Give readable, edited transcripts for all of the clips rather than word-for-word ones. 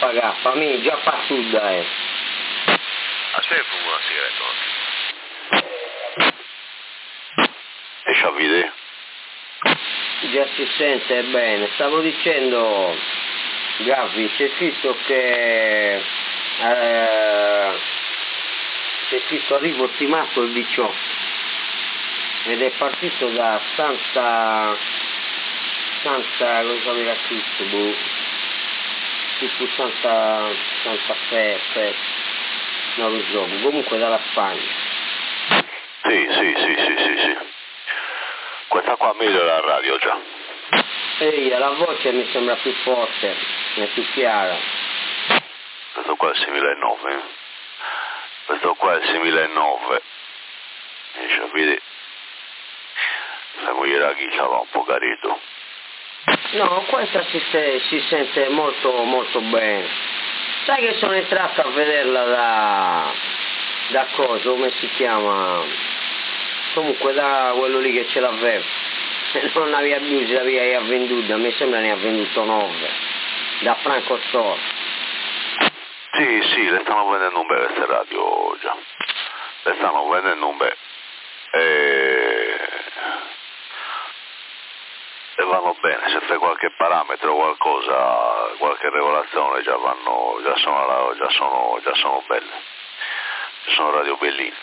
pagare, a me già passuda Aspetta, fumo una sigaretta oggi. E c'avete? Già si sente bene. Stavo dicendo, Gaffi, c'è scritto che c'è scritto arrivo stimato il 18 ed è partito da Santa cosa aveva scritto, tipo Santa Fe, non lo so, comunque dalla Spagna. Sì. Questa qua meglio la radio già. Ehi, la voce mi sembra più forte, è più chiara. Questo qua è il 6009. Questo qua è il 6009. E capite? La moglie da chi va un po' carito. No, questa si sente molto molto bene. Sai che sono entrato a vederla da cosa, come si chiama? Comunque da quello lì che ce l'aveva. Non l'aveva più, ce l'aveva venduta, mi sembra ne ha venduto 9. Da Franco Store. Sì, le stanno vendendo un bel queste radio già. Le stanno vendendo un bel. E vanno bene, se fai qualche parametro, qualcosa, qualche regolazione già sono belle. Sono radio belline.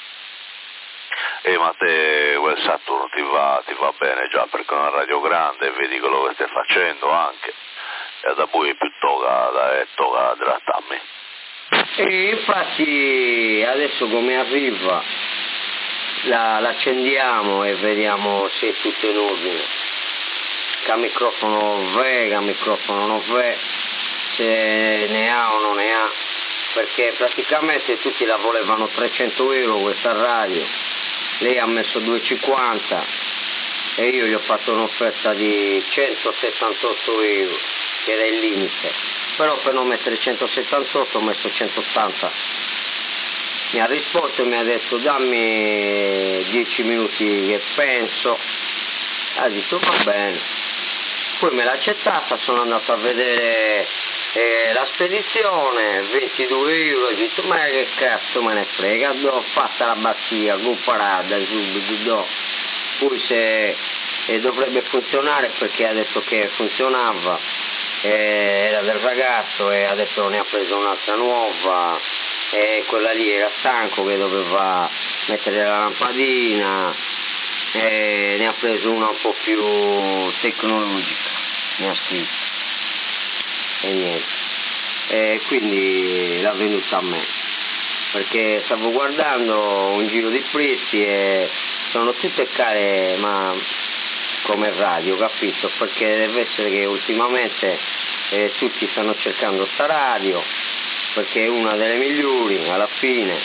Ma te quel Saturno ti va bene già perché è una radio grande, vedi quello che stai facendo anche. E da poi più toga della tammi. E infatti adesso come arriva l'accendiamo e vediamo se è tutto in ordine. Che microfono ve, che microfono non ve, se ne ha o non ne ha, perché praticamente tutti la volevano 300 euro questa radio, lei ha messo 250 e io gli ho fatto un'offerta di 178 euro, che era il limite, però per non mettere 178 ho messo 180. Mi ha risposto e mi ha detto dammi 10 minuti che penso, ha detto va bene. Poi me l'ha accettata, sono andato a vedere la spedizione, 22 euro, ho detto ma che cazzo me ne frega, ho fatta la batteria, comparata subito, poi se dovrebbe funzionare perché ha detto che funzionava, era del ragazzo e ha detto ne ha preso un'altra nuova, e quella lì era stanco che doveva mettere la lampadina. Ne ha preso una un po' più tecnologica, mi ha scritto e niente, quindi l'ha venuta a me perché stavo guardando un giro di prezzi e sono tutte care, ma come radio, capito? Perché deve essere che ultimamente tutti stanno cercando sta radio perché è una delle migliori alla fine,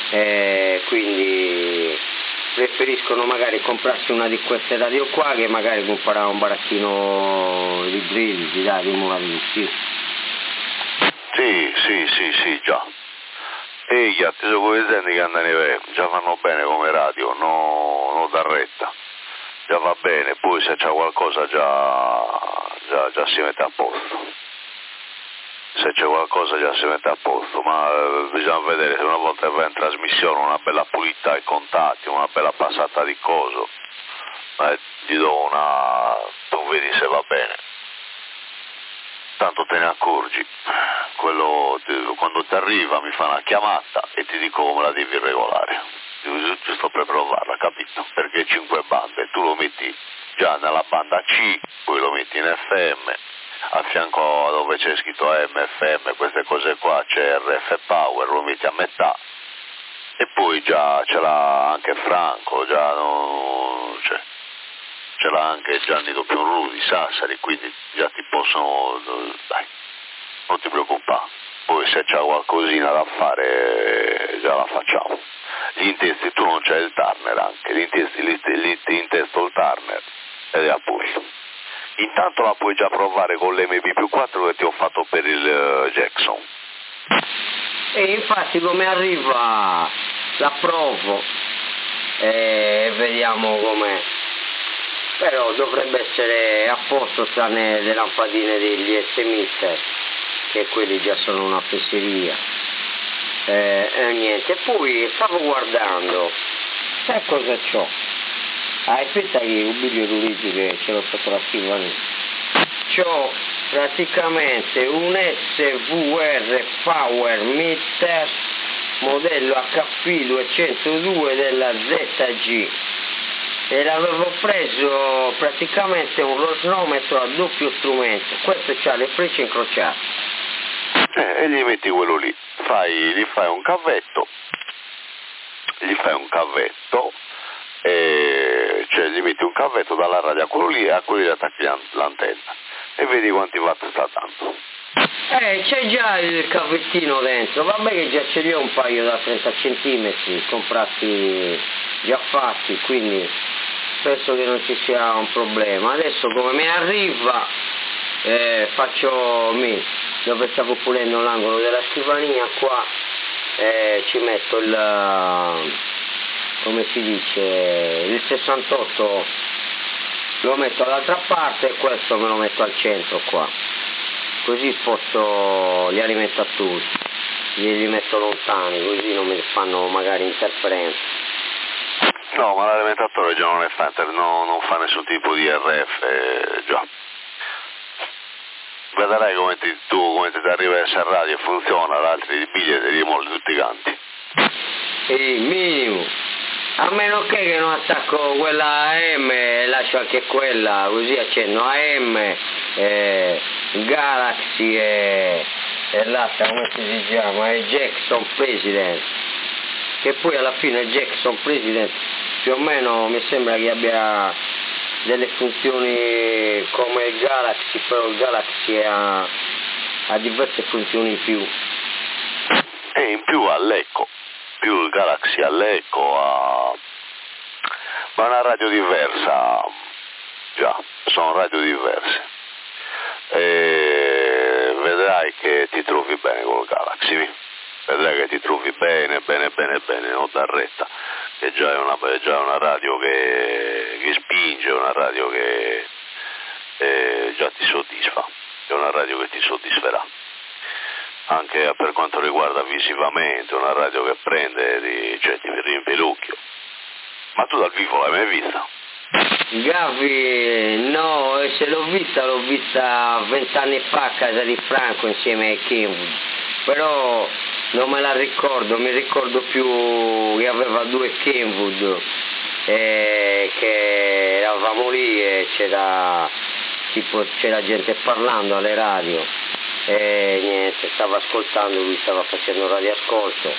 quindi preferiscono magari comprarsi una di queste radio qua che magari comprare un baracchino di Brindisi, di Moravisi. Sì, già. E gli altri sono quei esempi che andano già vanno bene come radio, non da retta. Già va bene, poi se c'è qualcosa già si mette a posto. Se c'è qualcosa già si mette a posto, ma bisogna vedere se una volta va in trasmissione una bella pulita ai contatti, una bella passata di coso, gli do tu vedi se va bene, tanto te ne accorgi, quando ti arriva mi fa una chiamata e ti dico come la devi regolare, giusto per provarla, capito? Perché 5 bande, tu lo metti già nella banda C, poi lo metti in FM, a fianco dove c'è scritto AM, FM, queste cose qua c'è RF Power, lo metti a metà e poi già ce l'ha anche Franco, già ce l'ha anche Gianni Doppion di Sassari, quindi già ti possono, dai, non ti preoccupare, poi se c'è qualcosina da fare già la facciamo. Gli intesti tu non c'hai il Turner anche, gli intesto il Turner ed è a posto. Intanto la puoi già provare con l'MP+4 che ti ho fatto per il Jackson. E infatti come arriva la provo e vediamo com'è. Però dovrebbe essere a posto tranne le lampadine degli S-Mister. che quelli già sono una fesseria. Niente, poi stavo guardando, sai cosa c'ho? Aspetta che un video che ce l'ho fatto la scrivania. C'ho praticamente un SVR Power Meter modello HP 202 della ZG e l'avevo preso praticamente un rosnometro a doppio strumento, questo c'ha le frecce incrociate. E gli metti quello lì, gli fai un cavetto, cioè gli metti un cavetto dalla radio a quello lì e a quello lì attacchi l'antenna e vedi quanti watt sta dando. C'è già il cavettino dentro, vabbè che già ce li ho un paio da 30 centimetri comprati già fatti, quindi penso che non ci sia un problema. Adesso come mi arriva faccio dove stavo pulendo l'angolo della scrivania qua, ci metto come si dice, il 68 lo metto dall'altra parte e questo me lo metto al centro qua, così sposto gli alimenti a tutti, li metto lontani così non mi fanno magari interferenze. No, ma l'alimentatore già non non fa nessun tipo di RF, già. Vedrai come ti arriva a radio e funziona, l'altri di biglietti li molli tutti quanti. Minimo, a meno che non attacco quella AM e lascio anche quella, così accenno AM, Galaxy e l'altra come si chiama, è Jackson President, che poi alla fine il Jackson President più o meno mi sembra che abbia delle funzioni come il Galaxy, però il Galaxy ha diverse funzioni in più. E in più all'eco, più il Galaxy all'eco, ma è una radio diversa, già, sono radio diverse. E vedrai che ti trovi bene con il Galaxy, vedrai che ti trovi bene, non dar retta, che già è una radio che spinge, una radio che già ti soddisfa, è una radio che ti soddisferà. Anche per quanto riguarda visivamente, una radio che prende, ti riempie l'occhio. Ma tu dal vivo l'hai mai vista? Gavi, no, se l'ho vista 20 anni fa a casa di Franco insieme ai Kenwood, però non me la ricordo, mi ricordo più che aveva 2 Kenwood, che eravamo lì e c'era gente parlando alle radio e niente, stava ascoltando, lui stava facendo radioascolto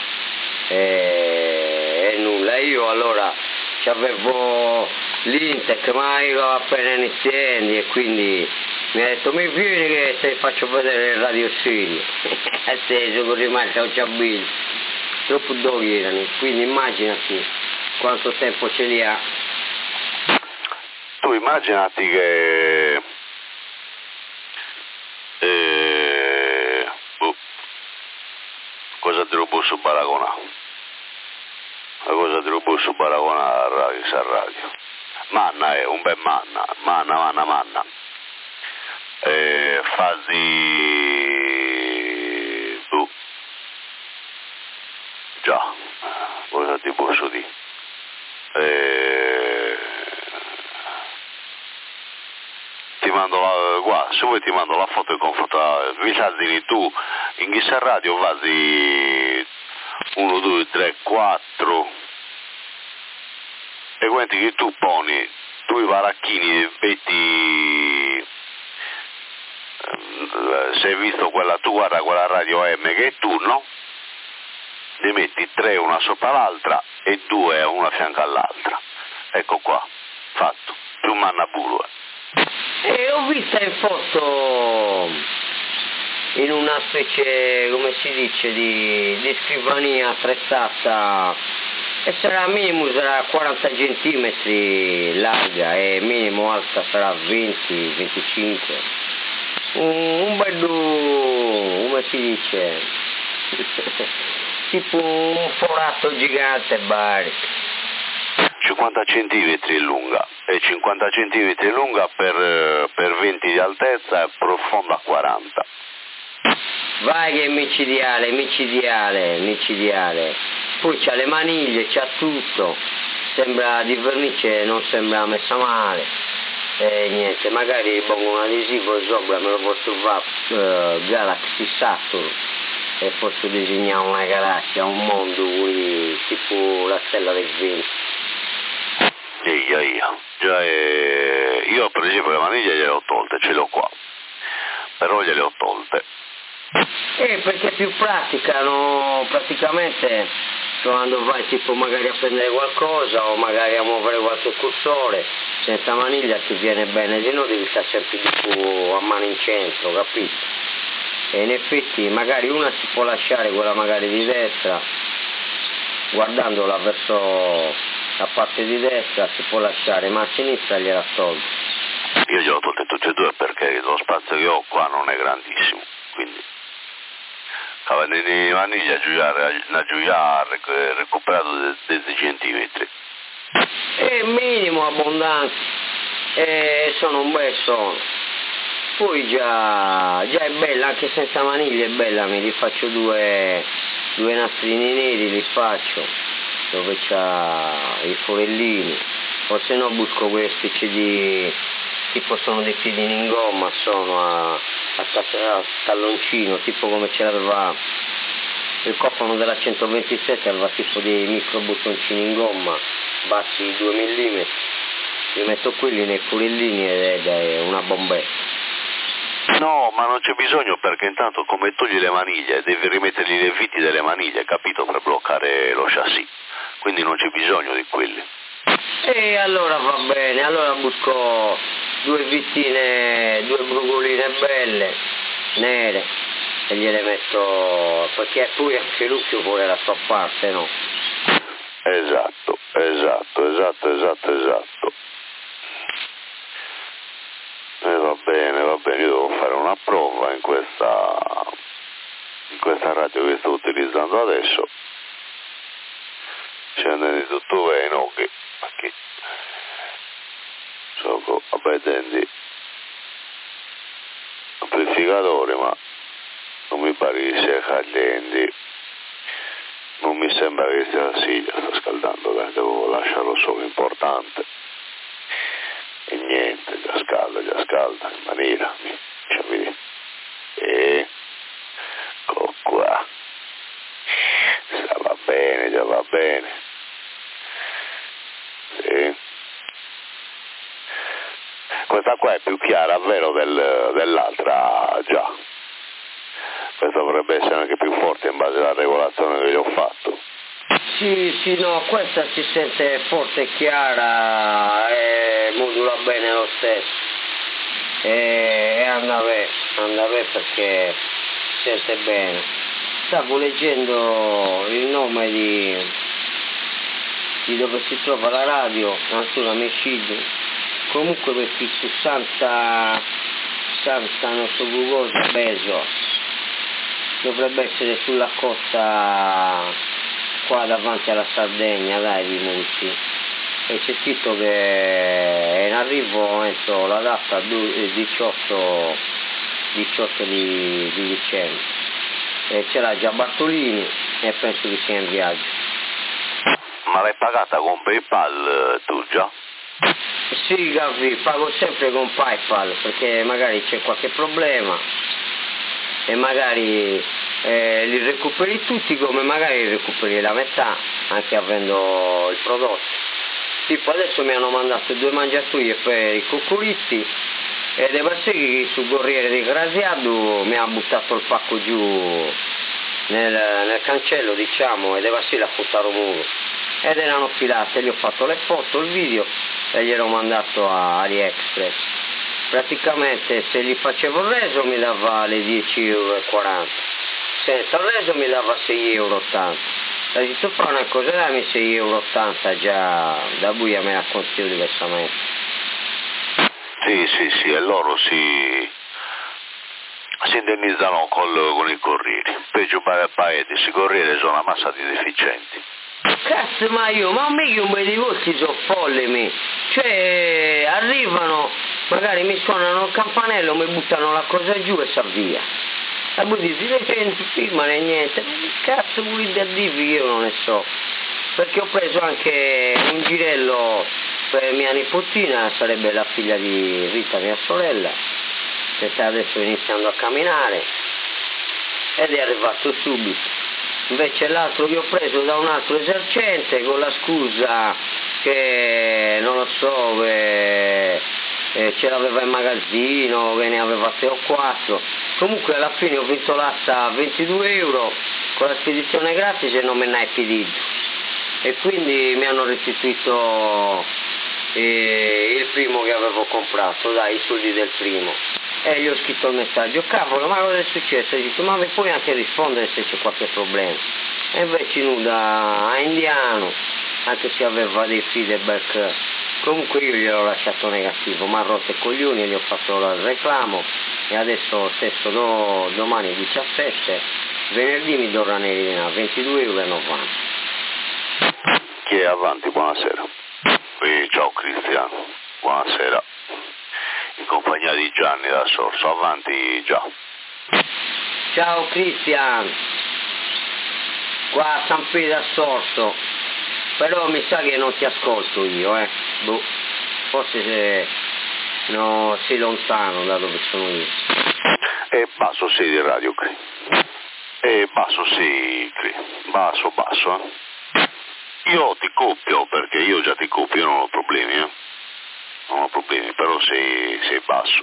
e nulla. Io allora avevo l'Intec, ma io appena iniziando e quindi mi ha detto mi vieni che ti faccio vedere il Radio Studio. Atteso con rimasta ho già visto, troppo doghi erano, quindi immaginati quanto tempo ce li ha. Tu immaginati che cosa te lo posso paragonare? La cosa te lo posso paragonare a radio. Manna è un bel manna. Fasi già, cosa ti posso dire? Ti mando qua, se vuoi ti mando la foto e confronto. Mi sa di tu in questa radio fasi 1, 2, 3, 4 e quanti che tu poni due baracchini metti, se hai visto quella, tu guarda quella radio M che è turno, ne metti 3 una sopra l'altra e 2 una a fianco all'altra, ecco qua, fatto, più manna puro. E ho vista in foto in una specie, come si dice, di scrivania attrezzata e sarà minimo, sarà 40 centimetri larga e minimo alta sarà 20-25. Un bello, come si dice, tipo un forato gigante bari. 50 centimetri lunga e 50 centimetri lunga per 20 di altezza e profonda a 40. Vai che è micidiale. Poi c'ha le maniglie, c'ha tutto, sembra di vernice, non sembra messa male. E niente, magari pongo un adesivo sopra, me lo posso fare Galaxy Saturn e posso disegnare una galassia, un mondo tipo la stella del vento. Io per esempio le maniglie gliele ho tolte, ce le ho qua, però gliele ho tolte. Perché è più praticano, praticamente quando vai tipo magari a prendere qualcosa o magari a muovere qualche cursore, senza maniglia ti viene bene, se no devi stare sempre di più a mano in centro, capito? E in effetti magari una si può lasciare, quella magari di destra, guardandola verso la parte di destra si può lasciare, ma a sinistra gliela tolgo. Io glielo ho tolte tutte e due perché lo spazio che ho qua non è grandissimo, quindi le maniglie ha recuperato 10 centimetri. È minimo abbondanza, sono un bel suono. Poi già è bella, anche senza maniglia è bella, mi li faccio due nastrini neri, li faccio, dove c'ha i forellini, o se no busco quelle specie di, tipo sono dei piedini in gomma, sono a talloncino, tipo come ce l'aveva il cofano della 127, aveva tipo dei micro bottoncini in gomma, bassi 2 mm, li metto quelli nei forellini ed è una bombetta. No, ma non c'è bisogno perché intanto come togli le maniglie devi rimettergli le viti delle maniglie, capito, per bloccare lo chassis, quindi non c'è bisogno di quelli. E allora va bene, allora busco due vittine, due brugoline belle, nere, e gliele metto, perché poi anche l'ucchio vuole la sua parte, no? Esatto. Va bene, io devo fare una prova in questa radio che sto utilizzando adesso. Scende di tutto bene, ok, perché so vedendo amplificatore, ma non mi pare che sia caliente, non mi sembra che sta scaldando, devo lasciarlo solo importante. E niente, già scalda, in maniera, cioè, vedi, ecco qua, già va bene, sì. Questa qua è più chiara, vero, dell'altra, già. Questa dovrebbe essere anche più forte in base alla regolazione che gli ho fatto. Sì, no, questa si sente forte e chiara e modula bene lo stesso. E anda bene perché si sente bene. Stavo leggendo il nome di dove si trova la radio, Natura Micid. Comunque questi 60 non so Google Bezos. Dovrebbe essere sulla costa qua davanti alla Sardegna, dai, di Monti, e c'è scritto che è in arrivo entro la data 18 di dicembre, e ce l'ha già Bartolini e penso che sia in viaggio. Ma l'hai pagata con PayPal tu già? Sì, Gavi, pago sempre con PayPal perché magari c'è qualche problema e magari li recuperi tutti, come magari recuperi la metà anche avendo il prodotto. Tipo adesso mi hanno mandato 2 mangiatoie per i cucuritti ed è passato che sul Corriere di Graziado mi ha buttato il pacco giù nel cancello, diciamo, ed è passato a puttare muro ed erano filate, gli ho fatto le foto, il video e gliel'ho mandato a AliExpress. Praticamente se gli facevo il reso mi dava le 10,40 €, senza il reso mi dava 6,80 €. Ho detto fa una cosa, dammi 6,80 € già, da buia me la consiglio diversamente. Sì, e loro si indennizzano con i corrieri. Peggio paese, i corrieri sono una massa di deficienti. Cazzo, ma mica un bel di vostri sono folle, cioè arrivano, magari mi suonano il campanello, mi buttano la cosa giù e si avvia. E poi dici, non firma né niente, ma che cazzo volete dirvi che io non ne so? Perché ho preso anche un girello per mia nipotina, sarebbe la figlia di Rita, mia sorella, che sta adesso iniziando a camminare, ed è arrivato subito. Invece l'altro che ho preso da un altro esercente con la scusa che non lo so, ce l'aveva in magazzino, che ne aveva 3 o 4. Comunque alla fine ho vinto l'asta a 22 euro con la spedizione gratis e non me ne hai pedito. E quindi mi hanno restituito il primo che avevo comprato, dai, i soldi del primo. E gli ho scritto il messaggio, cavolo, ma cosa è successo? E ho detto, ma mi puoi anche rispondere se c'è qualche problema. E invece nuda a indiano, anche se aveva dei feedback, comunque io gliel'ho lasciato negativo, mi ha rotto i coglioni, gli ho fatto il reclamo e adesso stesso domani 17, venerdì mi do Ranelina a 22,90 €. Chi è avanti? Buonasera. Ciao Cristiano, buonasera. In compagnia di Gianni da Sorso, avanti già. Ciao Cristian, qua a San Pietro da Sorso, però mi sa che non ti ascolto io, boh, forse sei lontano da dove sono io. E basso sei di radio qui. E basso sei qui, basso, Io ti copio, perché io già ti copio, non ho problemi, Non ho problemi, però sei basso.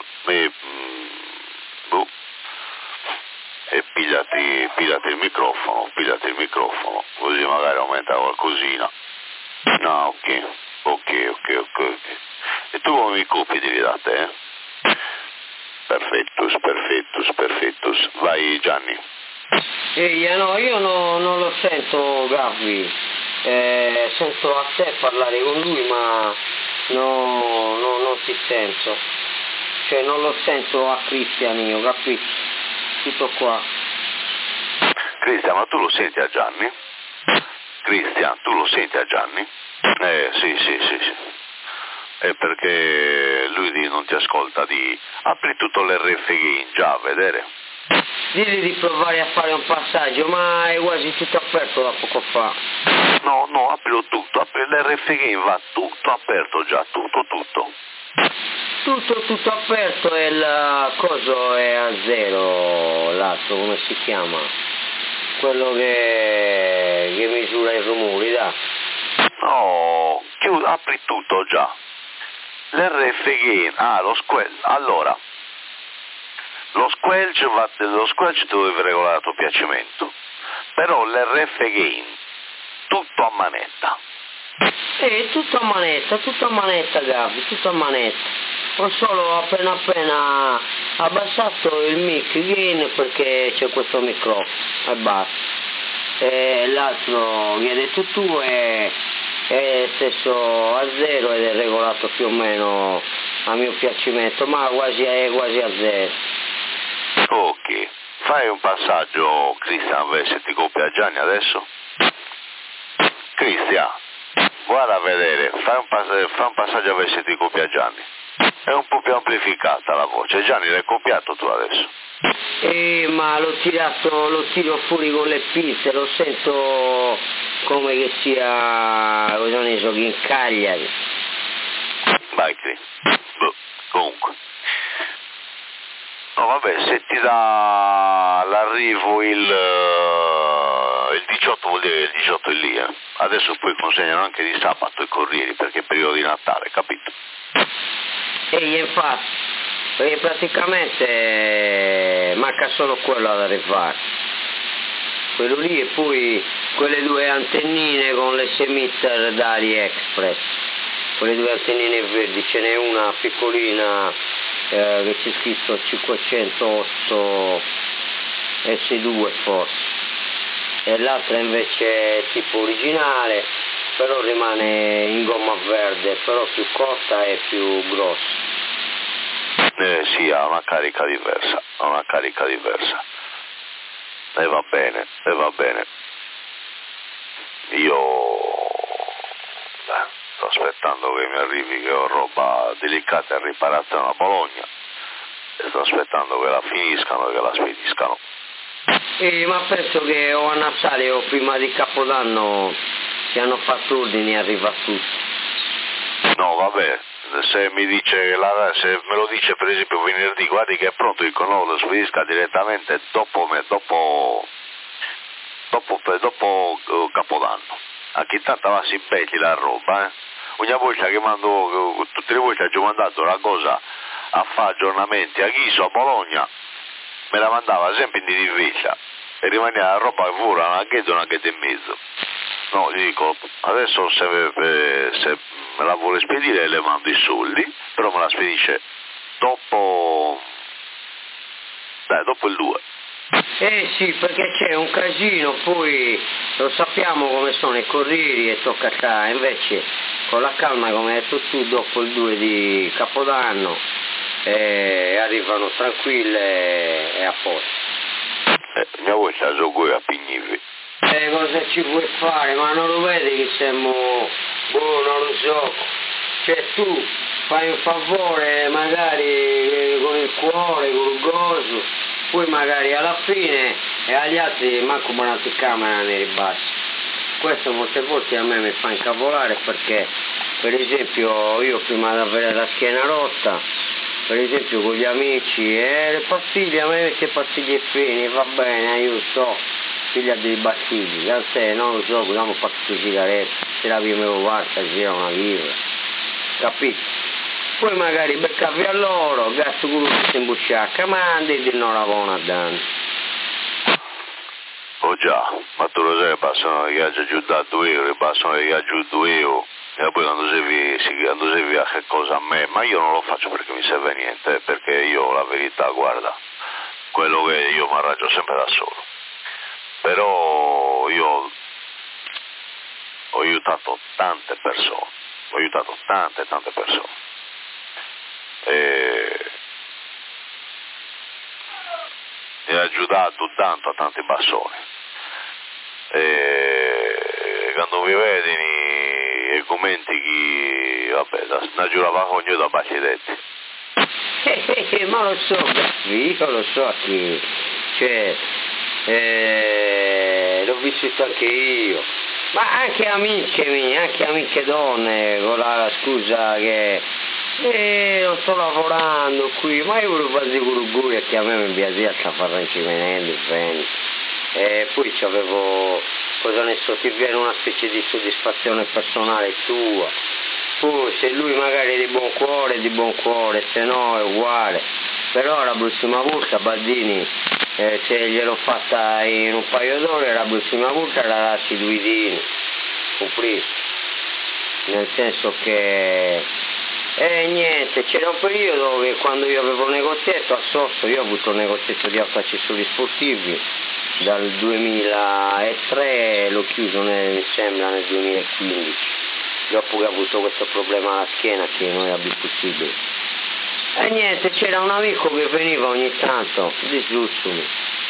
E pigliati il microfono, così magari aumenta qualcosina. No, ok. E tu come mi copi devi da te, Perfettus. Vai Gianni. No, io non lo sento Gabby, sento a te parlare con lui, ma non ti sento, cioè non lo sento a Cristian io, capito? Tutto qua. Cristian, ma tu lo senti a Gianni? Cristian, tu lo senti a Gianni? Sì. È perché lui non ti ascolta, apri tutto l'RF Game già a vedere. Digli di provare a fare un passaggio, ma è quasi tutto aperto da poco fa. No, aprilo tutto, apri l'RF Game, va tutto aperto già, tutto. Tutto aperto e il coso è a zero, l'altro come si chiama? Quello che misura i rumori, dai. No, apri tutto già. L'RF Game, allora, lo squelch dove regolare a tuo piacimento, però l'RF Game, tutto a manetta. Tutto a manetta Gabi, tutto a manetta. Ho solo appena abbassato il mic gain perché c'è questo microfono e basta. E l'altro che hai detto tu è stesso a zero ed è regolato più o meno a mio piacimento, ma quasi a zero. Ok, fai un passaggio Cristian, se ti copia Gianni adesso. Cristian, guarda a vedere, fai un passaggio a vedere se ti copia Gianni. È un po' più amplificata la voce. Gianni, l'hai copiato tu adesso? Ma l'ho tiro fuori con le pinze, lo sento come che sia, cosa ne so, che in Cagliari. Vai, comunque. No, vabbè, se ti dà l'arrivo il 18, vuol dire che il 18 è lì, Adesso poi consegnano anche di sabato i corrieri, perché è periodo di Natale, capito? Infatti, perché praticamente manca solo quello ad arrivare. Quello lì e poi quelle 2 antennine con l'S-emitter da AliExpress. Quelle 2 antennine verdi, ce n'è una piccolina che c'è scritto 508 S2 forse. E l'altra invece è tipo originale, però rimane in gomma verde, però più corta e più grossa. Sì, ha una carica diversa. E va bene. Io sto aspettando che mi arrivi, che ho roba delicata e riparata da Bologna, e sto aspettando che la finiscano e che la spediscano. Ma penso che o a Natale o prima di Capodanno si hanno fatto ordini e arriva tutto. No, vabbè, se mi dice, se me lo dice per esempio venerdì, guardi che è pronto, dico no, lo spedisca direttamente dopo Capodanno. Anche tanto va si belli la roba, Ogni volta che mando, tutte le volte che ho mandato una cosa a fare aggiornamenti a Chiso, a Bologna, me la mandava sempre in dirivetta e rimaneva la roba che fuori una ghetta e mezzo. No, gli dico, adesso se me la vuole spedire le mando i soldi, però me la spedisce dopo il 2. Sì, perché c'è un casino, poi lo sappiamo come sono i corrieri e tocca stare, invece con la calma come hai detto tu dopo il 2 di Capodanno arrivano tranquille e a posto. Mia volta sono qui a Pignivi. Cosa ci puoi fare? Ma non lo vedi che siamo, non lo so, cioè tu fai un favore magari con il cuore, con il gozo, poi magari alla fine e agli altri manco buonati camera nei ribassi. Questo molte volte a me mi fa incavolare perché per esempio io prima di avere la schiena rotta, per esempio con gli amici, le pastiglie, a me mette pastiglie fini, va bene, io so, figlia dei bastigli, a te non lo so, abbiamo fatto le sigarette, se la vivevo varca, gira una birra, capito? Poi magari beccavi a loro, gatto quello che si imbusciacca, ma di non la buona danno. Oh già, ma tu lo sai che passano i viaggi giù da 2 euro, passano i viaggi giù 2 euro, e poi quando sei via che cosa a me, ma io non lo faccio perché mi serve niente, perché io la verità, guarda, quello che io mi arrangio sempre da solo. Però io ho aiutato tante persone, tante persone. E ho aiutato tanto a tanti bassoni. E quando mi vedi e commenti che, vabbè, da giurava ognuno da Bacchidetti. Ma lo so, io lo so che, cioè, l'ho vissuto anche io, ma anche amiche mie, anche amiche donne, con la scusa che non sto lavorando qui, ma io volevo fare guruguri che a me mi piaceva sta farranci venendo, e poi c'avevo, cosa ne so, ti viene una specie di soddisfazione personale tua. Poi se lui magari è di buon cuore, se no è uguale. Però la prossima volta Baldini, se gliel'ho fatta in un paio d'ore, la prossima volta la lasci due dini, compreso. Nel senso che niente, c'era un periodo che quando io avevo un negozietto a Sosso, io ho avuto un negozietto di autoaccessori sportivi dal 2003, l'ho chiuso mi sembra nel 2015. Dopo che ho avuto questo problema alla schiena che non era più possibile. E niente, c'era un amico che veniva ogni tanto, dislussumi.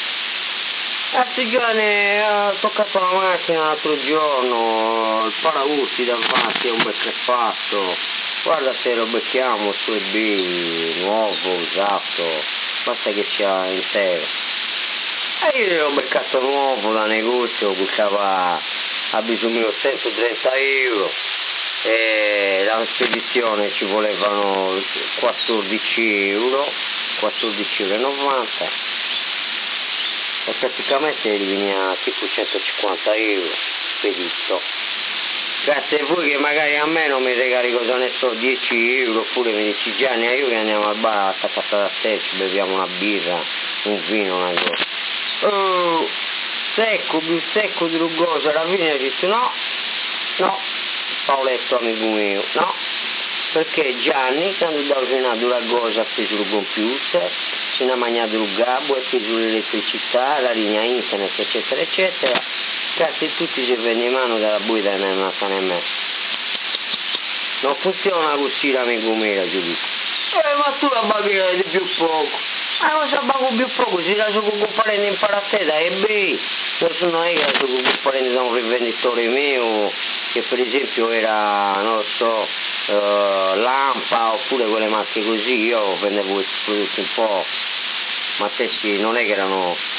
Giovanni, ho toccato la macchina l'altro giorno, il paraurti davanti è un bel crepato, guarda se lo becchiamo su eBay, nuovo, usato, basta che sia intero. E io l'ho beccato nuovo da negozio, costava a bisogno 130 euro. E la spedizione ci volevano 14 euro, 14,90 e praticamente veniva tipo 150 euro spedito. Grazie a voi che magari a me non mi regali cosa ne so 10 euro oppure mi dici Gianni io che andiamo al bar a casa da te, ci beviamo una birra, un vino, una cosa. Secco, più secco di rugoso, alla fine dice no, Paoletto amico mio, no, perché Gianni quando da usare la cosa ha preso il computer, si è mangiato il gabbo, ha preso l'elettricità, la linea internet eccetera eccetera, cazzo tutti si prende in mano dalla buita e non sta nemmeno. Non funziona così l'amico mio, giudico. Ma tu la paghi di più poco. Ma se pago più poco, si la sono comparendo in parateta e beh, non è che la sono comparendo da un rivenditore mio che per esempio era, non lo so, Lampa oppure quelle marche così, io vendevo questi prodotti un po', ma te sì, non è che erano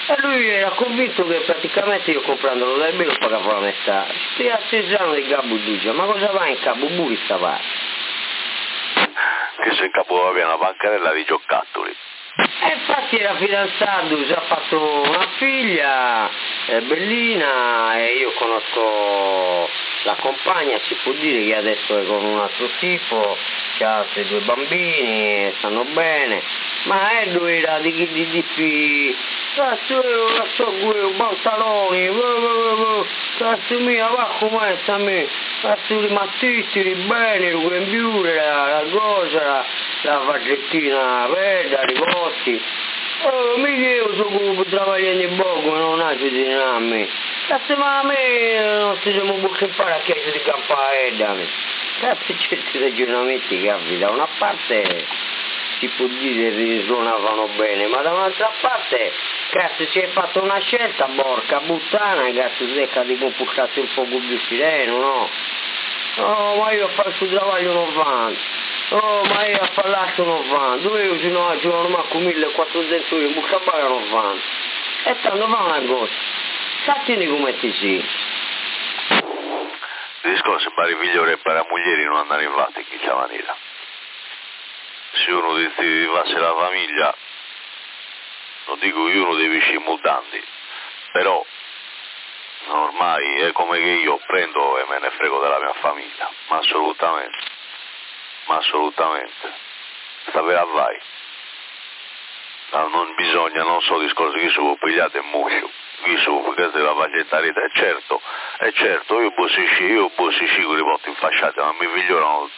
E lui era convinto che praticamente io comprandolo dal me lo pagavo la metà. Stia a 6 anni di Gabbo Dugia, ma cosa va in Cabo Buri sta parte? Che se in capo aveva una bancarella di giocattoli. E infatti era fidanzato, già fatto una figlia, bellina, e io conosco la compagna, si può dire che adesso è con un altro tipo, ha altri 2 bambini, stanno bene, ma Edo era di cazzo io, pantaloni, cazzo mia, va come a me, cazzo di mattisti, di bene, il computer, la cosa, la fagettina verde, i costi. Oh, mica io sono travagliando in poco, non ha più di nammi. Cazzo, ma a me non si siamo bucchi fare a chiesa di campaedda. Cazzo, certi ragionamenti che da una parte si può dire risuonavano bene, ma da un'altra parte, cazzo, si è fatta una scelta, porca puttana, cazzo, secca di comportarsi un po' più sereno, no? Oh, ma io a fare questo travaglio non vanno. Oh, ma io a fare l'altro non vanno. Dove io ci vanno manco 1400 euro, in bucca non vanno. E tanto fa una cosa. Sappi come ti si. Il discorso è migliore per le mogli non andare in vatti chi c'è vanilla. Se uno ti passa la famiglia, non dico io uno dei vicini mutanti, però ormai è come che io prendo e me ne frego della mia famiglia, ma assolutamente. Sapere vai. No, non bisogna, non so discorsi che su pigliate muscio, chi su, perché se la facilità è certo, io bossi con i votti infasciati, ma mi migliorano,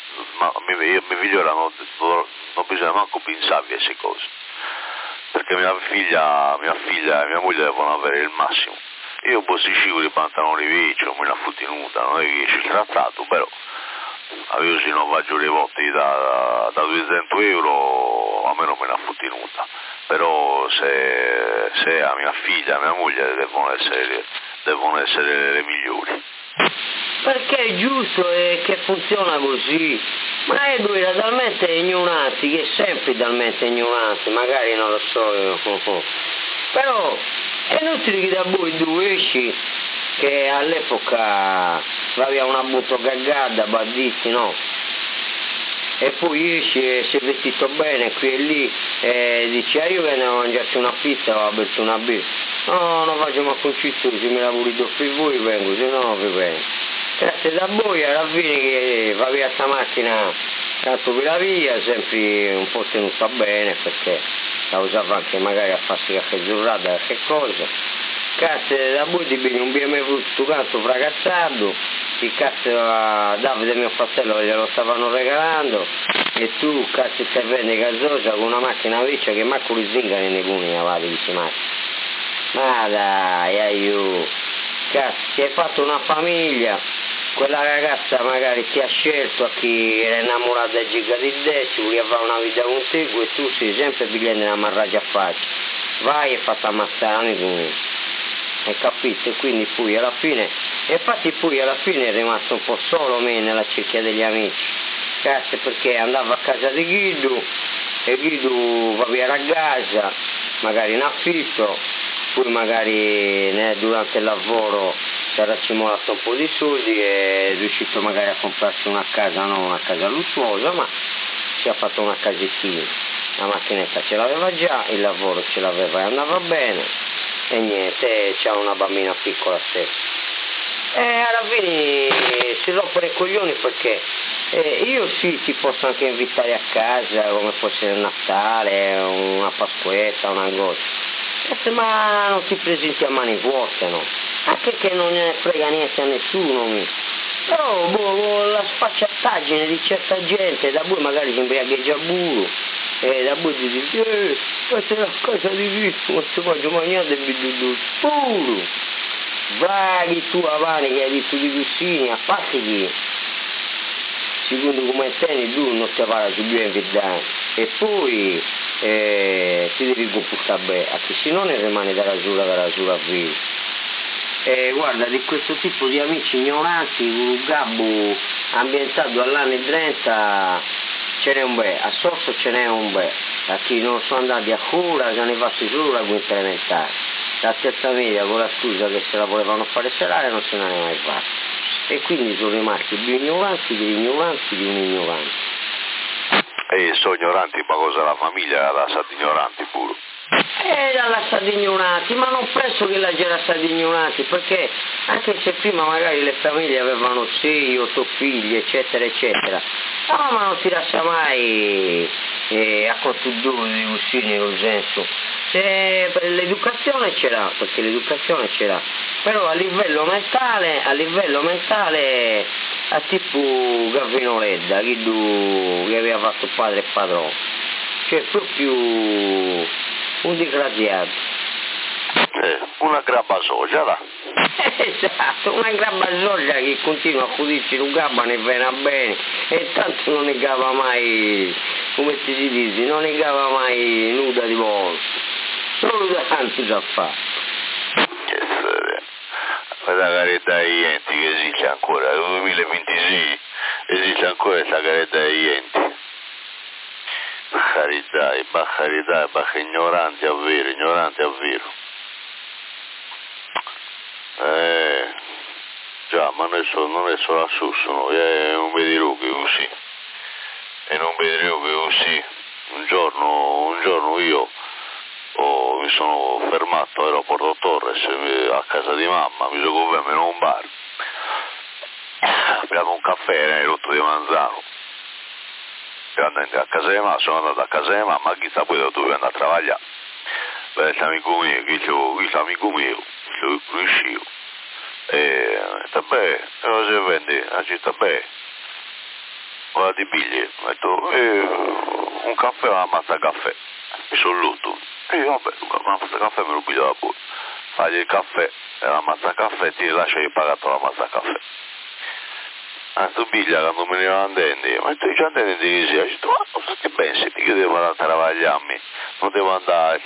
non bisogna manco pensare a queste cose, perché mia figlia e mia moglie devono avere il massimo. Io bossi con i pantaloni vecchi, non me la futtinuta, non è che ci ho trattato, però io se non faccio le volte da 200 euro a me non me ne ha futtinuta, però se a mia figlia e a mia moglie devono essere le migliori. Perché è giusto che funziona così, ma Edo era talmente ignorante, che è sempre talmente ignorante, magari non lo so, però è inutile che da voi due esci, che all'epoca aveva una butto cagata, Badditti, no? E poi esce, si è vestito bene qui e lì, e dice, io vengo a mangiarci una pizza o a berci una birra. No, non facciamo a concitto, se me la volete offrire voi vengo, se no non vi vengo. Grazie da voi, alla fine che va via sta macchina, tanto per la via, sempre un po' tenuta bene, perché la usava anche magari a farsi qualche giornata, qualche cosa. Cazzo, da voi ti viene un BMW tutto canto fracassato, il cazzo a Davide mio fratello glielo stavano regalando, e tu cazzo stai vende gasosa con una macchina vecchia che manco li zingari nei puni lavati di sti macchine. Ma dai, aiuto, cazzo, ti hai fatto una famiglia, quella ragazza magari ti ha scelto a chi era innamorata di Giga di Dessi, voleva fare una vita con te, e tu sei sempre pigliando una marraggia a faccia, vai e fatti ammazzare con. Hai capito? E quindi poi alla fine, e infatti poi alla fine è rimasto un po' solo me nella cerchia degli amici, cazzo, perché andavo a casa di Guido e Guido va via a casa, magari in affitto, poi magari durante il lavoro si era accumulato un po' di soldi e è riuscito magari a comprarsi una casa, non una casa lussuosa, ma si è fatto una casettina, la macchinetta ce l'aveva già, il lavoro ce l'aveva e andava bene. E niente, c'ha una bambina piccola a sé. E alla fine si rompono i coglioni perché io sì ti posso anche invitare a casa, come può essere Natale, una Pasquetta, una cosa. Ma non ti presenti a mani vuote, no? Anche che non ne frega niente a nessuno, però la sfacciataggine di certa gente, da voi magari si imbriagheggia pure. E da voi ti dice, questa è la casa di Vitto, ma si mangia mangiare e vi puro. Braghi tu avanti che hai detto di Gussini, a parte che secondo come tieni tu non ti pare su due invitati. E poi ti devi comportare bene, perché se no ne rimane dalla sura qui. Guarda, di questo tipo di amici ignoranti, un gabbo ambientato all'anno 30, ce n'è un bel, a Sorso ce n'è un bel, a chi non sono andati a cura, se ne passi solo la elementare. la terza media con la scusa che se la volevano fare serale non se ne è mai fatta. E quindi sono rimasti più ignoranti degli ignoranti di un ignorante. E sono ignoranti, ma cosa la famiglia era stata ignoranti pure? Era stati ignoranti, ma non penso che la c'era stati ignoranti, perché anche se prima magari le famiglie avevano 6, 8 figli, eccetera, eccetera, la mamma non si lascia mai a costruire dei cuscini, nel senso. L'educazione c'era, perché l'educazione c'era, però a livello mentale a tipo Gavino Ledda, che aveva fatto padre e padrone, cioè proprio un disgraziato. Una grabba socia, là. Esatto, una grabba socia che continua a accudirsi un gabba ne va bene e tanto non negava mai, come si dice, non negava mai nuda di volta, solo tanto già fa. Questa carità degli enti che esiste ancora, nel 2026 esiste ancora questa carità degli enti. Carità, ignoranti a vero. Già, ma non è solo assusso, non vedrò che così. E non vedrò che così. Un giorno io mi sono fermato all'aeroporto Torres a casa di mamma, mi sono confermato in un bar. Abbiamo un caffè nel rotto di Manzano. Sono andato a casa di mamma, chissà poi dove dovevo andare a lavorare. Questo amico mio, questo amico mio, lo conoscevo. E sta bene, cosa si vende? Ha detto, bene, guarda ti pigli, ho detto, un caffè e una mazza caffè. Mi sono lutto. E vabbè, una mazza caffè me lo piglio da pure. Fagli il caffè e la mazza caffè e ti lascia che pagato la mazza caffè. Tu piglia quando me ne va andando, ma tu già andando di sia, ho detto, ma cosa ti pensi? Io devo andare a lavorarmi, non devo andare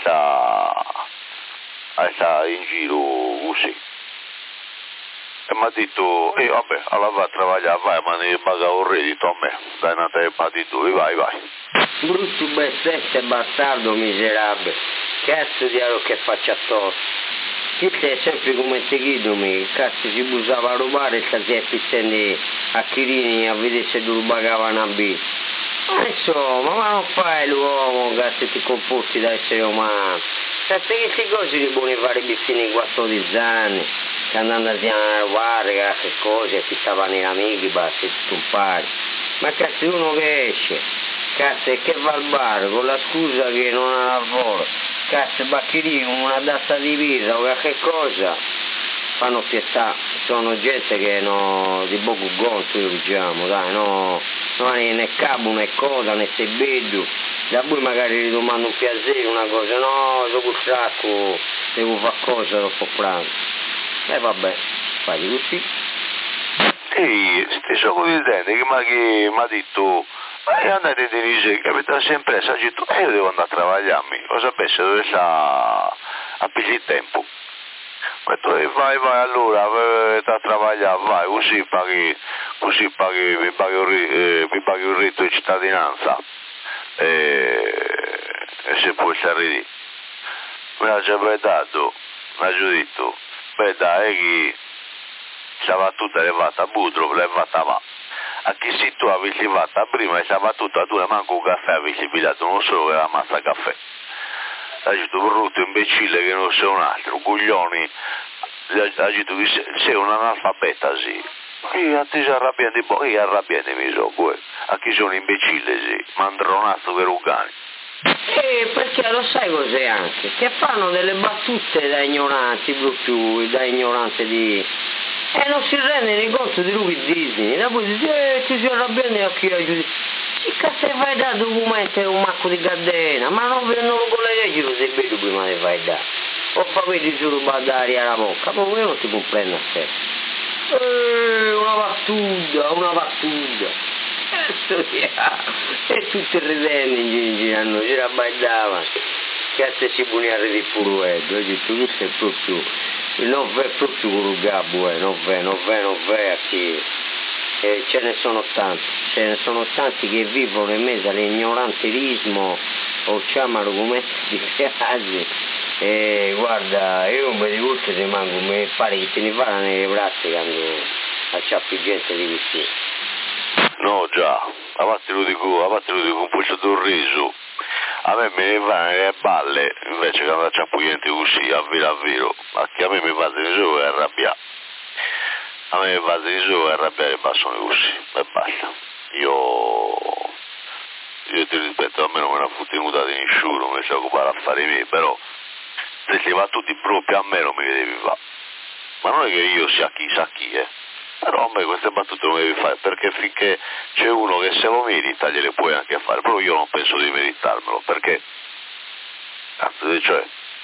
a stare in giro così. E mi ha detto, vabbè, allora vai a lavorare, vai, ma ne paga un reddito a me, dai una tempa di tu, vai. Brutto bestette, bastardo, miserabile, cazzo di aro che faccia tosto. Chi è sempre come te chiedomi, cazzo si busava a rubare e stasera pizzando a Chirini a vedere se tu pagavano a B. Ma insomma, ma non fai l'uomo, cazzo ti comporti da essere umano. Cazzo che queste cose li buoni fare bizzini 14 anni, che andando a rubare, che cose, ti stavano i amici, basta, scompari. Ma cazzo uno che esce, cazzo e che va al bar con la scusa che non ha lavoro, cazzo baccherini con una tazza di birra o qualche cosa, fanno pietà, sono gente che di poco gonzo diciamo, dai, no né cabo né cosa né se vedo, da voi magari gli domando un piacere, una cosa, no, sono col devo fare cosa dopo pranzo, e vabbè, fai così. Sì, stesso consulente che mi ha detto, andate in Tunisia, che avete sempre ha detto, io devo andare a lavorarmi, lo sapesse dove sta a pigliare tempo. Ho detto, vai allora, vai a lavorare, vai, così mi paghi un reddito di cittadinanza e se puoi stare lì. Mi ha già dato, mi ha detto, beh dai che stava tutta levata a Budro, levata va. A chi si tu avessi fatta prima stava tutta tu e manco un caffè avessi pigliato, non solo che la mazza caffè. Ha detto brutto imbecille che non sei un altro, coglioni, ha detto che sei un analfabeta sì. Io ti sei arrabbiato un po', io arrabbiati mi so, poi a chi sono imbecille sì, mandronazzo per un cane. Perché lo sai cos'è anche? Che fanno delle battute da ignoranti, proprio da ignoranti di... E non si rendono conto di lui Disney, dopo dice, ti sei arrabbiato a chi aiuti. Che cazzo fai da documento e un macco di cadena? Ma non lo colleghi lo sei bello prima di fai da. O fa vedi solo badare alla bocca, ma io non ti comprendo a te. Una battuta. E tutti ridendo in giro, ci rabbagliavano. Cazzo si pone a ridere pure, ho detto, questo è proprio... Non è proprio con il gabbo, non è a chi... ce ne sono tanti che vivono in mezzo all'ignorantismo o chiamano come si dice, Guarda, io un po' di volte rimango, mi pare che te ne vada nelle braccia quando acciappi gente di così. No già, a parte lo dico un po' c'è un riso. A me ne va nelle balle, invece che andare a acciappo gente così, a vero, perché a me mi fa di solo e arrabbiare. A me mi fa di solo e arrabbiare e bastano così, e basta. Io ti rispetto, a me non me ne ha tenuta di nessuno, mi sa occupare a fare me, però se ti va tutti proprio a me non mi devi fare. Ma non è che io sia chi sa chi, però a me queste battute non devi fare, perché finché c'è uno che se lo merita gliele puoi anche fare, però io non penso di meritarmelo, perché cioè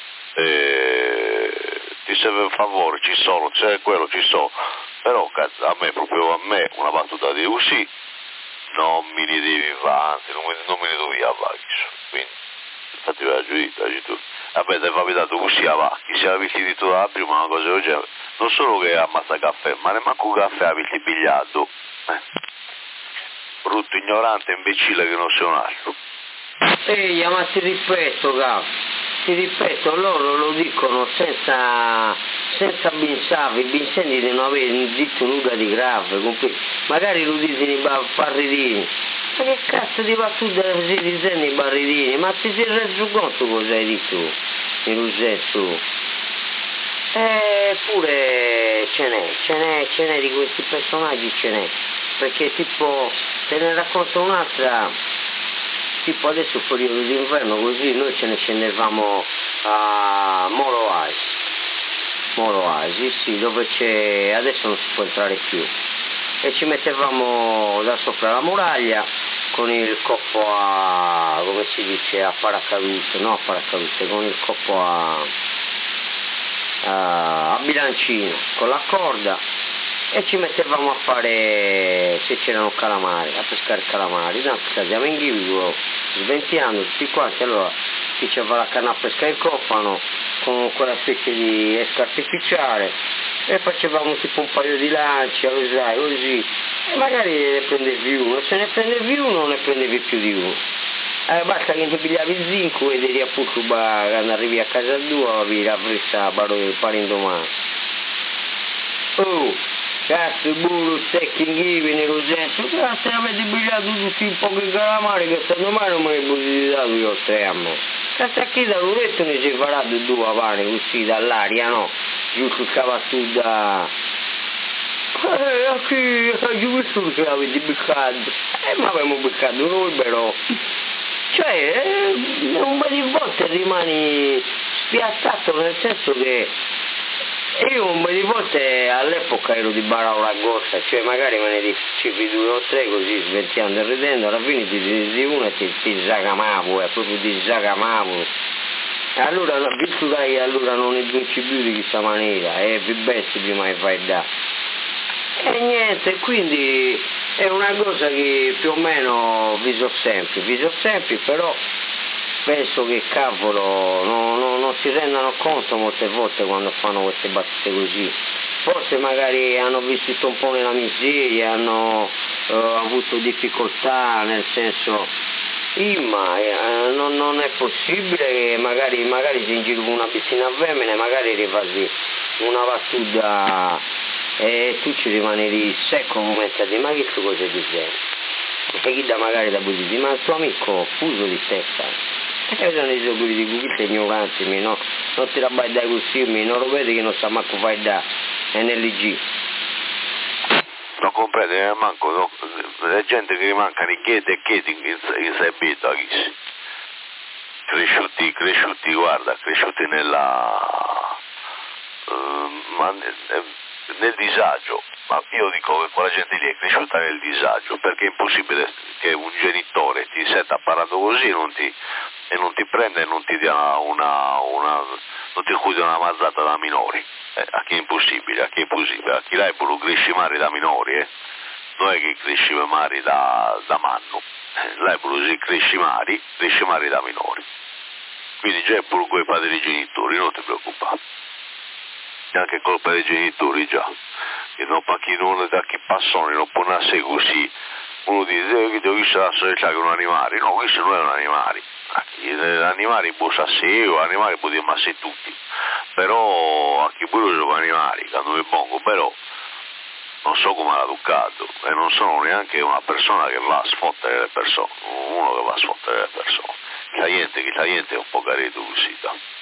ti serve un favore, ci sono, c'è quello, ci sono, però a me una battuta di così non mi ne devi fare, anzi non me ne devi fare, quindi infatti vai a giudicare tu. Vabbè, ti è capitato così a vacchi, se avessi detto da prima una cosa del genere, non solo che ammazza caffè, ma nemmeno un caffè avessi pigliato. Brutto, ignorante, imbecille che non sei un altro. Ehi, ma ti ripeto, loro lo dicono senza pensare di non aver detto nulla di grave, magari lo dicono i barridini. Ma che cazzo di battuta stai dicendo i barridini? Ma ti sei reso conto cosa hai detto, il Rosetto? Pure ce n'è di questi personaggi, ce n'è, perché tipo, te ne racconto un'altra, tipo adesso il periodo d'inverno così, noi ce ne scendevamo a Molo Asi, sì, dove c'è, adesso non si può entrare più, e ci mettevamo da sopra la muraglia con il coppo come si dice, a paracadute, con il coppo a bilancino, con la corda, e ci mettevamo a fare, se c'erano calamari, a pescare calamari, no, andiamo in ghivico, sventiando tutti quanti, allora chi ci va la canna a pescare il copano con quella specie di esca artificiale, e facevamo tipo un paio di lanci, lo sai, così, e magari ne prendevi uno, se ne prendevi uno ne prendevi più di uno. Basta che ti pigliavi il zinco e devi appunto quando arrivi a casa tua avevi la fretta pare indomani. Oh, cazzo, burro, stecchi in ghivi, nero senso, cazzo, avete pigliato tutti un po' di calamari che stanno mai non me ne potete dare io tre a me. Cazzo, qui da l'uretto ne si farà due pane così dall'aria, no? Giusto che va su da... qui, io visto che avete beccato. Ma abbiamo beccato noi però. Cioè, un po' di volte rimani spiazzato, nel senso che io un po' di volte all'epoca ero di Barao Ragosta, cioè magari me ne dicevi due o tre così sventando e ridendo, alla fine ti dici una e ti sacamavo, proprio ti sacamavo. E allora, visto che allora non ne vinci più di questa maniera, più bestia prima che fai da. E niente, quindi è una cosa che più o meno vi so sempre, però penso che cavolo non si rendano conto molte volte quando fanno queste battute così. Forse magari hanno vissuto un po' nella miseria, hanno avuto difficoltà, nel senso, ma non è possibile che magari si in giro con una piscina a femmine, magari rifasi una battuta e tu ci rimani secco come a dire, ma che cosa ti sei? E chi da magari da buttare, ma il tuo amico fuso di testa. E sono i quelli di cui sei ignoranti, no? Non ti rabbai dai così, non lo vedi che non sa manco fai da NLG. Non comprende, manco, no? La gente che manca di chiede e chiede in sabito, cresciuti, guarda, cresciuti nel disagio, ma io dico che quella gente lì è cresciuta nel disagio, perché è impossibile che un genitore ti senta parlando così e non ti prenda e non ti dia non ti cuida una mazzata da minori. A chi è impossibile, a chi là pure cresci mari da minori, non è che cresci mari da manno, là pure cresci mari da minori, quindi già è pure colpa dei genitori, non ti preoccupare. Anche colpa dei genitori già, che non da chi passano non può nascere così, Uno dice che devo associare con animali, no, questo non è un animale. Gli animali possono essere, gli animali potremmo essere tutti, però anche pure sono animali, quando mi pongo, però non so come l'ha toccato e non sono neanche una persona che va a sfottere le persone, uno che va a sfottere le persone. Chi la gente è un po' caretto così,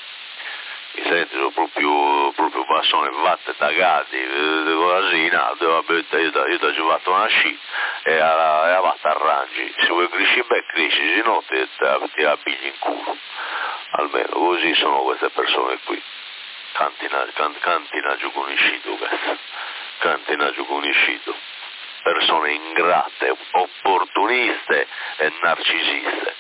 i gente sono proprio persone fatte, tagati, così, no, io ti ho fatto una sci e la fatta arrangi, se vuoi crescere beh cresci, se no ti la pigli in culo, almeno così sono queste persone qui, cantina giù conosciuto questo, cantina giù conosciuto, persone ingratte, opportuniste e narcisiste.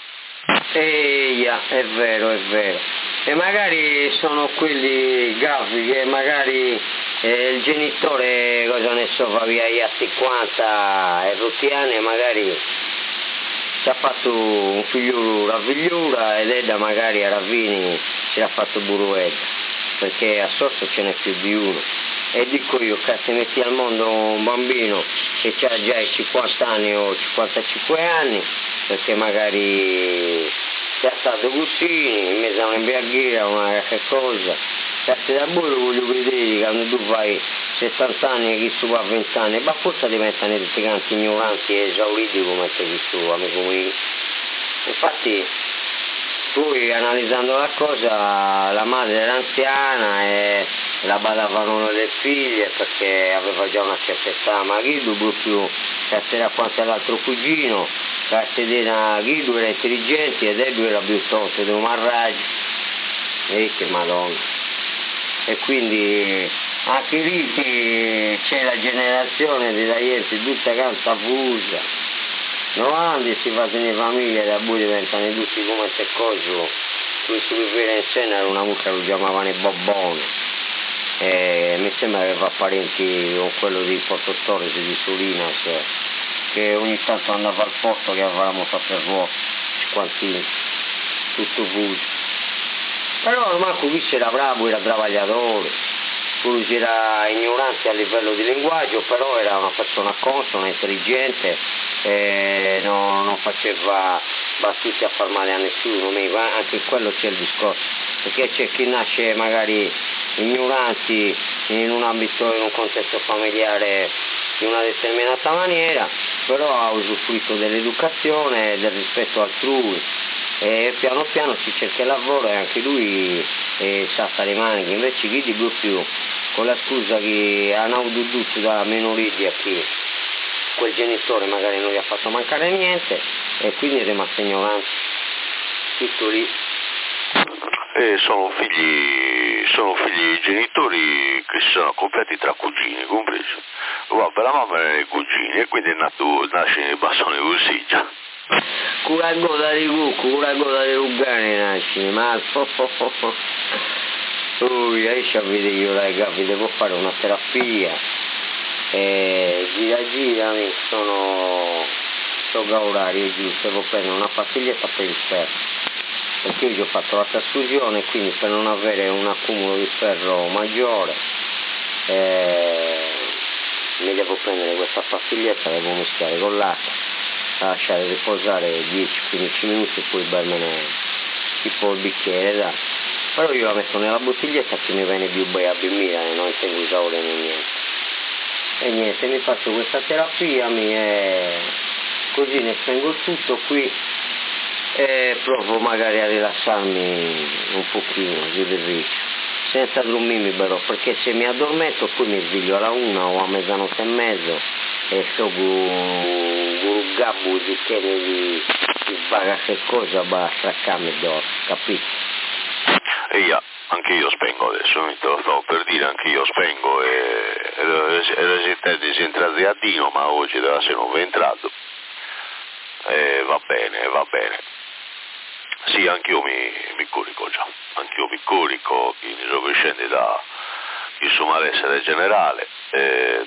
Eia, è vero, e magari sono quelli gaffi che magari il genitore, cosa ne so, va via a 50 e rotti anni e magari ci ha fatto un figliolo ravvigliura ed Edda magari a Ravvini ci ha fatto Buruetta, perché a Sorso ce n'è più di uno. E dico io, che se metti al mondo un bambino che ha già i 50 anni o 55 anni, perché magari sia stato cusini, mi sa un'imbiaghiera, una che cosa, cazzo da buio voglio vedere quando tu fai 60 anni e chi su va a 20 anni, ma forse diventano tutti quanti ignoranti e esauriti come te chi su, amico mio. Infatti, poi analizzando la cosa, la madre era anziana e la badavano le figlie perché aveva già una certa età, ma Guido proprio era quanto l'altro cugino, Guido era intelligente ed Edu era più tonto di un marraggio, e che madonna. E quindi anche lì c'è la generazione della gente tutta canta fusa, non si fa in famiglia da voi diventano tutti come se coso, questo vivere in scena era una mucca, lo chiamavano i bobboni, e mi sembra che fa parenti con quello di Porto Torres di Solinas, che ogni tanto andava al porto che avevamo fatto il vuoto, squantini, tutto fuso. Però Marco qui era bravo, era travagliatore, poi era ignorante a livello di linguaggio, però era una persona consona, intelligente, e non faceva battute a far male a nessuno, anche in quello c'è il discorso, perché c'è chi nasce magari ignoranti in un ambito, in un contesto familiare di una determinata maniera, però ha usufruito dell'educazione e del rispetto altrui, e piano piano si cerca il lavoro e anche lui sa fare le maniche, invece chi di più con la scusa che hanno avuto da minoridi a chi quel genitore magari non gli ha fatto mancare niente e quindi è rimasto ignorante, tutto lì. Sono figli di genitori che si sono accoppiati tra cugini, compreso. Guarda, la mamma era i cugini e quindi nasce nei bastoni così già. Con la goda di cucco, con la goda di Lugani nasce, ma riesci a vedere io ragazzi, devo fare una terapia, gira, so orario giusto, devo prendere una pastiglietta per il ferro, perché io ho fatto la trasfusione, quindi per non avere un accumulo di ferro maggiore mi devo prendere questa pastiglietta, devo mischiare con l'acqua, lasciare riposare 10-15 minuti e poi bermene tipo il bicchiere, dai. Però io la metto nella bottiglietta che mi viene più bene a bimina e non intengo usare né niente. E niente, mi faccio questa terapia, così ne spengo tutto qui e provo magari a rilassarmi un pochino, giù del riccio, senza dormirmi però, perché se mi addormento poi mi sveglio alla 1 o a mezzanotte e mezzo e sto gabbo di che mi vaga che cosa va a straccarmi d'oro, capito? E anche io spengo adesso, te lo stavo per dire, anche io spengo e resistente si entrati a Dino, ma oggi della sera non è entrato e va bene. Sì, anch'io mi corico già, anch'io mi corico, mi sono crescendo da il suo malessere generale e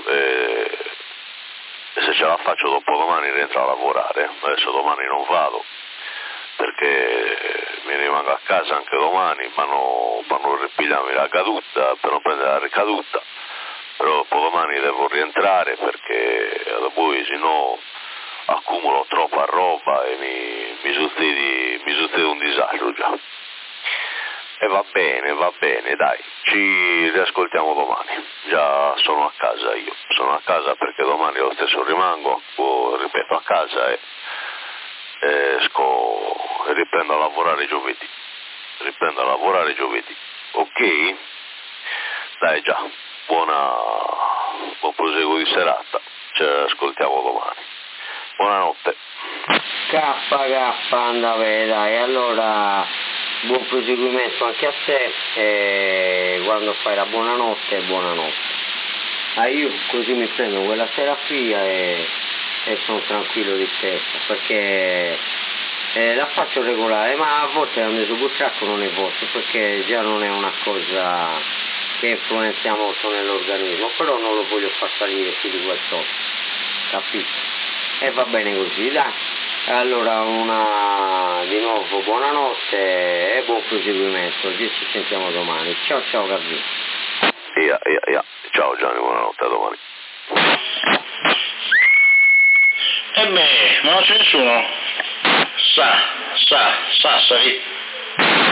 se ce la faccio dopo domani rientro a lavorare, adesso domani non vado perché mi rimango a casa anche domani, ma non ripigliarmi la caduta per non prendere la ricaduta, però dopo domani devo rientrare perché poi se no accumulo troppa roba e mi succede un disastro già. E va bene, dai, ci riascoltiamo domani. Già sono a casa io, perché domani lo stesso rimango, ripeto, a casa e riprendo a lavorare giovedì. Ok? Dai già, buon proseguo di serata, ci ascoltiamo domani. Buonanotte. Andave, dai, allora buon proseguimento anche a te e quando fai la buonanotte. Io così mi prendo quella terapia e sono tranquillo di testa, perché la faccio regolare, ma a volte la mesobutracco non ne posso, perché già non è una cosa che influenza molto nell'organismo, però non lo voglio far salire più di quel tot, capito? E va bene così, dai. Allora di nuovo buonanotte e buon proseguimento, ci sentiamo domani. Ciao Gabri. Ciao Gianni, buonanotte, a domani. Ma non c'è nessuno. Sassari.